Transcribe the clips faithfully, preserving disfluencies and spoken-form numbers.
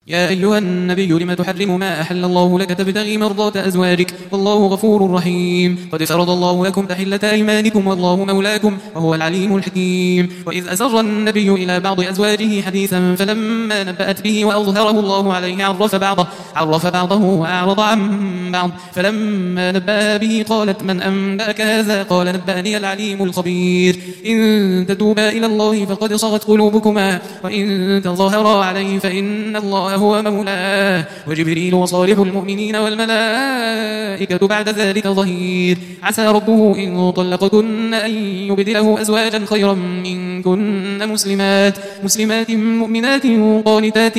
يا أيها النبي لم تحرم ما أحل الله لك تبتغي مرضات أزواجك والله غفور رحيم. قد فرض الله لكم تحلة أيمانكم والله مولاكم وهو العليم الحكيم. وإذ أسر النبي إلى بعض أزواجه حديثا فلما نبأت به وأظهره الله عليه عرف بعضه, عرف بعضه وأعرض عن بعض. فلما نبأ به قالت من أنبأك هذا؟ قال نبأني العليم الخبير. إن تتوبا إلى الله فقد صغت قلوبكما وإن تظاهرا عليه فإن الله هو مولاه وجبريل وصالح المؤمنين والملائكة بعد ذلك ظهير. عسى ربه إن طلقكن أن يبدله أزواجا خيرا منكن مسلمات مسلمات مؤمنات قانتات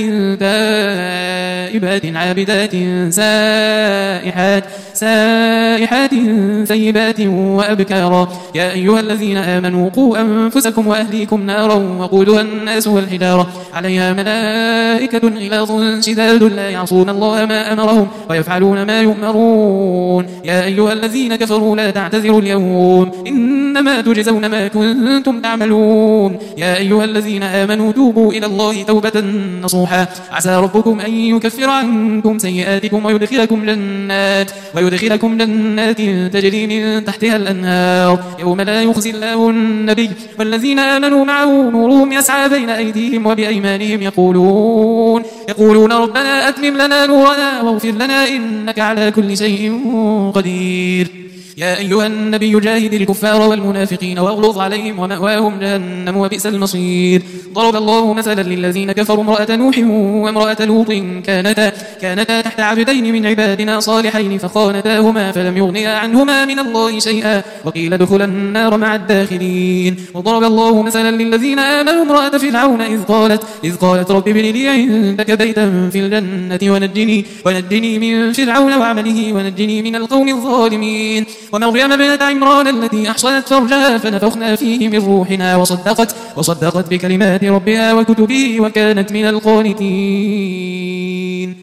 تائبات عابدات سائحات سائحات ثيبات وأبكارا. يا أيها الذين آمنوا قوا أنفسكم وأهليكم نارا وقودها الناس والحجارة عليها ملائكة غلاظ شداد لا يعصون الله ما أمرهم ويفعلون ما يؤمرون. يا أيها الذين كفروا لا تعتذروا اليوم إنما تجزون ما كنتم تعملون. يا أيها الذين آمنوا توبوا إلى الله توبة نصوحا عسى ربكم أن يكفر عنكم سيئاتكم ويدخلكم جنات ويدخلكم جنات تجري من تحتها الأنهار يوم لا يخزي الله النبي والذين آمنوا معه نورهم يسعى بين أيديهم وبأيمانهم يقولون يقولون ربنا أتمم لنا نورنا واغفر لنا إنك على كل شيء قدير. يا أيها النبي جاهد الكفار والمنافقين واغلظ عليهم ومأواهم جهنم وبئس المصير. ضرب الله مثلا للذين كفروا امرأة نوح وامرأة لوط كانتا, كانتا تحت عبدين من عبادنا صالحين فخانتاهما فلم يغنيا عنهما من الله شيئا وقيل ادخلا النار مع الداخلين. وضرب الله مثلا للذين آمنوا امرأة فرعون إذ قالت, إذ قالت رب ابن لي عندك بيتا في الجنة ونجني, ونجني من فرعون وعمله ونجني من القوم الظالمين. ومريم ابنة عمران التي أحصنت فرجها فنفخنا فيه من روحنا وصدقت, وصدقت بكلمات ربها وكتبه وكانت من القانتين.